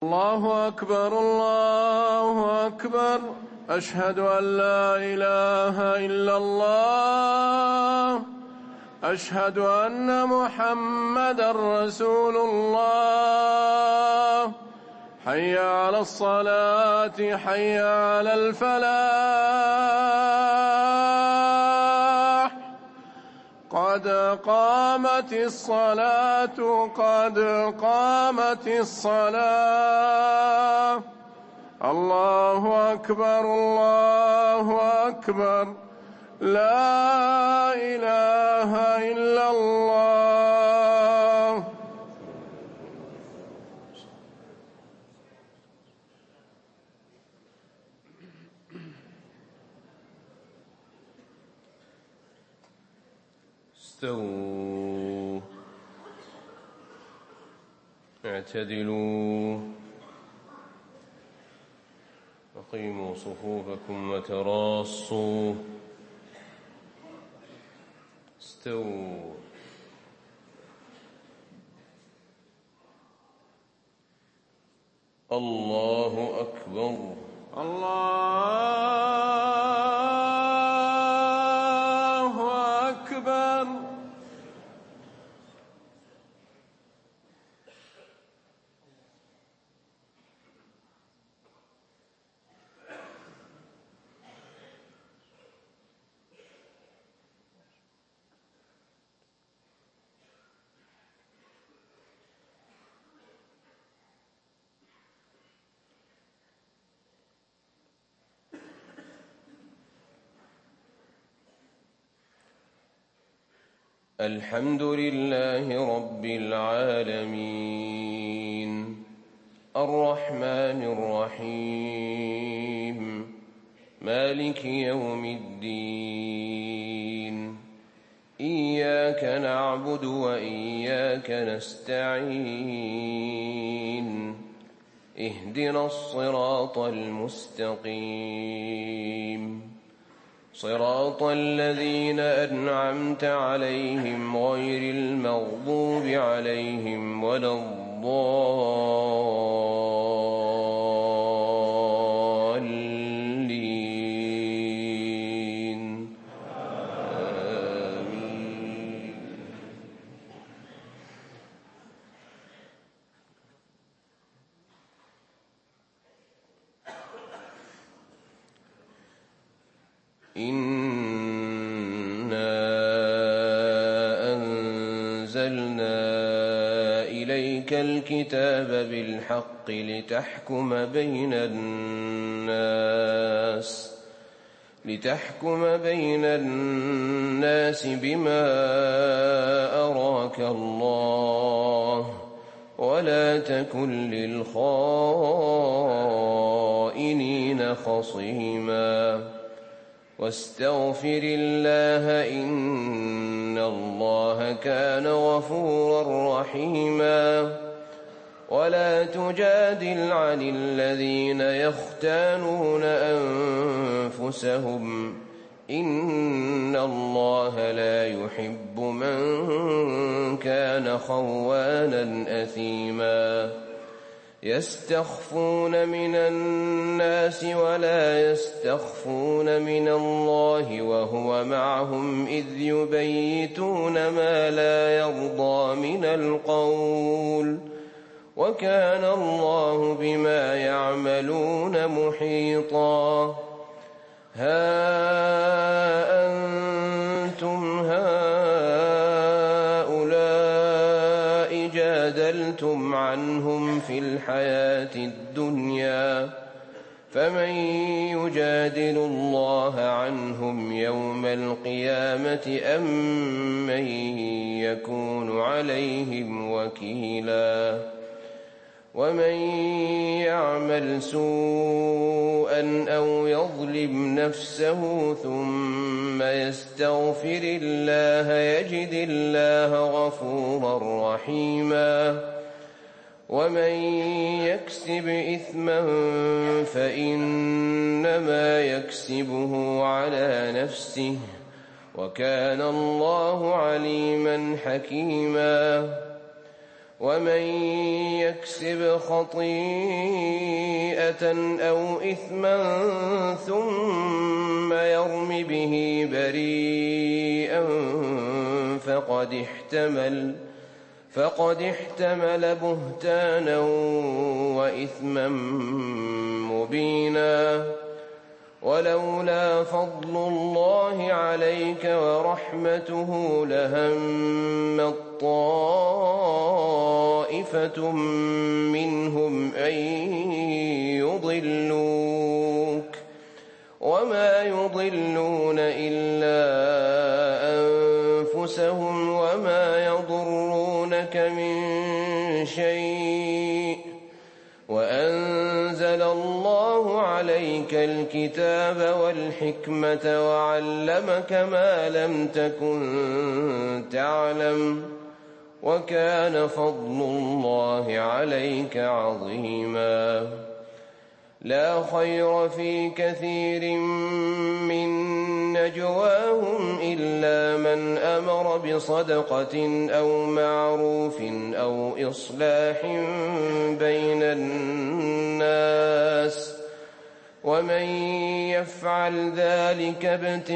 الله أكبر الله أكبر. أشهد أن لا إله إلا الله. أشهد أن محمدا رسول الله. حي على الصلاة حي على الفلاح. قد قامت الصلاة قد قامت الصلاة. الله أكبر الله أكبر. لا إله إلا الله. استووا اعتدلوا أقيموا صفوفكم وتراصوا. استووا. الله أكبر. الله أكبر. الحمد لله رب العالمين الرحمن الرحيم مالك يوم الدين. إياك نعبد وإياك نستعين. اهدنا الصراط المستقيم صراط الذين أنعمت عليهم غير المغضوب عليهم ولا الضالين. آمين. إنا أنزلنا إليك الكتاب بالحق لتحكم بين الناس بما أراك الله ولا تكن للخائنين خصيما. واستغفر الله إن الله كان غفورا رحيما. ولا تجادل عن الذين يختانون أنفسهم إن الله لا يحب من كان خوانا أثيما. يستخفون من الناس ولا يستخفون من الله وهو معهم إذ يبيتون ما لا يرضى من القول وكان الله بما يعملون محيطا. ها أنتم هؤلاء جادلتم عنهم في الحياة الدنيا فمن يجادل الله عنهم يوم القيامة أم من يكون عليهم وكيلا. ومن يعمل سوءا أو يظلم نفسه ثم يستغفر الله يجد الله غفورا رحيما. ومن يكسب إثما فإنما يكسبه على نفسه وكان الله عليما حكيما. ومن يكسب خطيئة أو إثما ثم يرم به بريئا فقد احتمل بهتانا وإثما مبينا. ولولا فضل الله عليك ورحمته لهمت طائفة منهم أن يضلوك وما يضلون إلا أنفسهم وما يضرونك من شيء. وأنزل الله عليك الكتاب والحكمة وعلمك ما لم تكن تعلم وكان فضل الله عليك عظيما. لا خير في كثير من نجواهم إلا من أمر بصدقة أو معروف أو إصلاح بين الناس ومن يفعل ذلك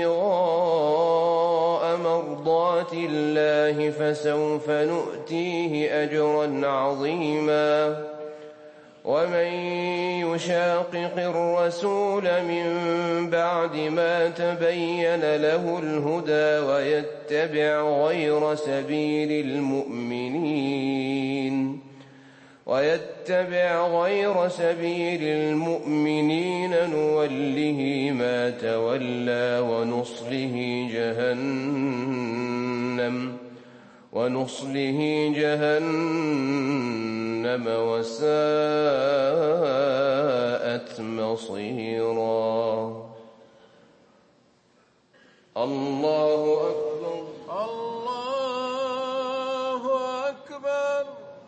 ابتغاء مرضات الله فسوف نؤتيه أجرا عظيما. ومن يشاقق الرسول من بعد ما تبين له الهدى ويتبع غير سبيل المؤمنين نوله ما تولى ونصله جهنم وساءت مصيرا. الله أكبر الله أكبر.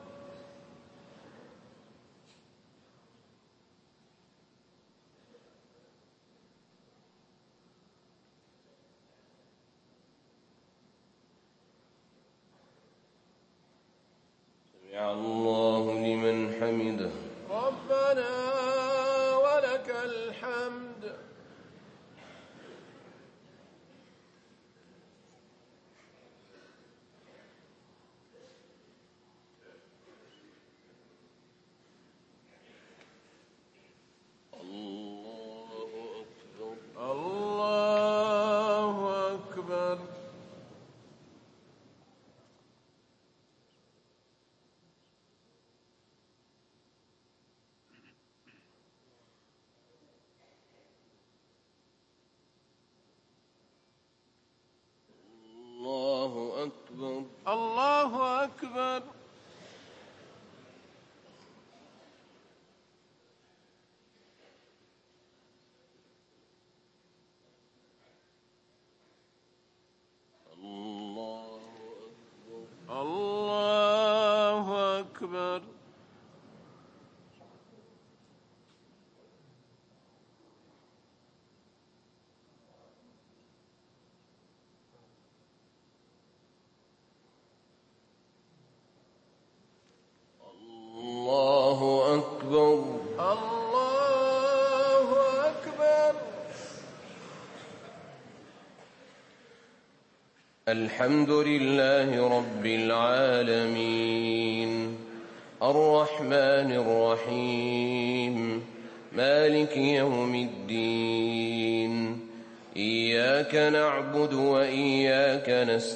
سمع الله لمن حمده. ربنا ولك الحمد. الله أكبر. الله أكبر. الله أكبر. الله أكبر. الله أكبر. الله أكبر. الحمد لله رب العالمين الرحمن الرحيم مالك يوم الدين إياك نعبد وإياك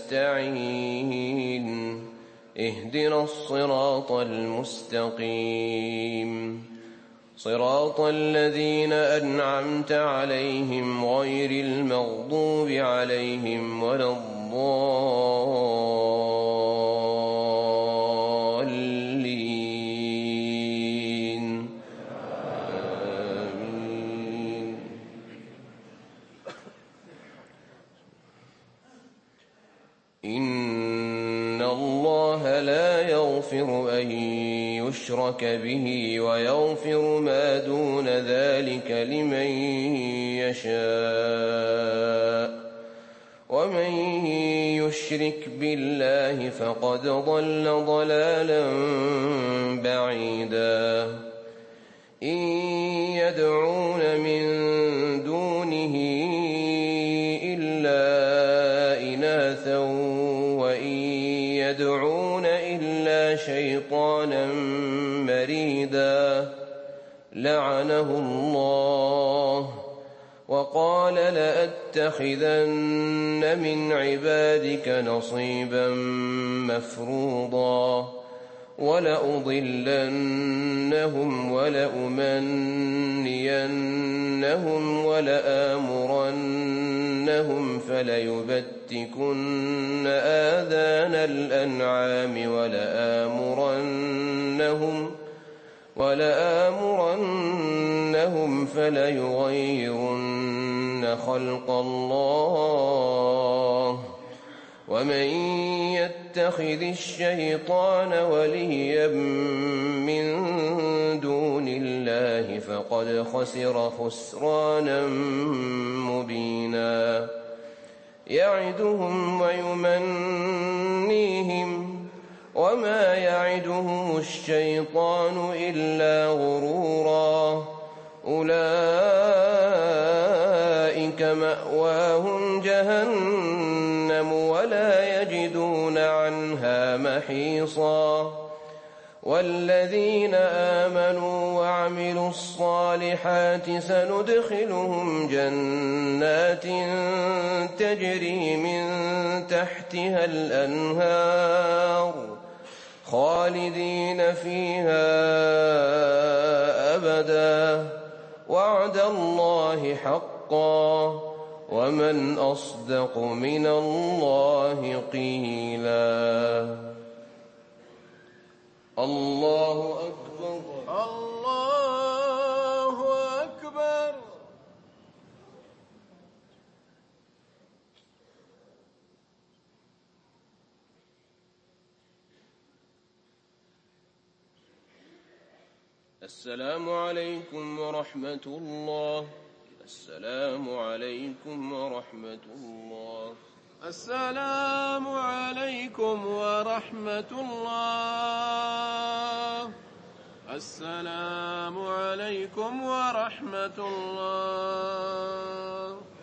نستعين اهدنا الصراط المستقيم صراط الذين أنعمت عليهم غير المغضوب عليهم ولا الضالين آمين. إن الله لا يغفر أن يشرك به ويغفر ما دون ذلك لمن يشاء ومن يشرك بالله فقد ضل ضلالا بعيدا إن يدعون من دونه إلا إناثا وإن يدعون إلا شيطانا مريدا لعنه الله وقال لأتخذن من عبادك نصيبا مفروضا ولأضلنهم ولأمنينهم ولآمرنهم فليبتكن آذان الأنعام ولآمرنهم فليغيرن خلق الله ومن يتخذ الشيطان وليا من دون الله فقد خسر خسرانا مبينا يعدهم ويمنيهم وما يعدهم الشيطان إلا غرورا أولئك مأواهم جهنم ولا يجدون عنها محيصا والذين آمنوا وعملوا الصالحات سندخلهم جنات تجري من تحتها الأنهار خالدين فيها أبدا وعد الله حقا ومن أصدق من الله قيلا الله أكبر الله أكبر. السلام عليكم ورحمة الله. السلام عليكم ورحمة الله. السلام عليكم ورحمة الله. السلام عليكم ورحمة الله.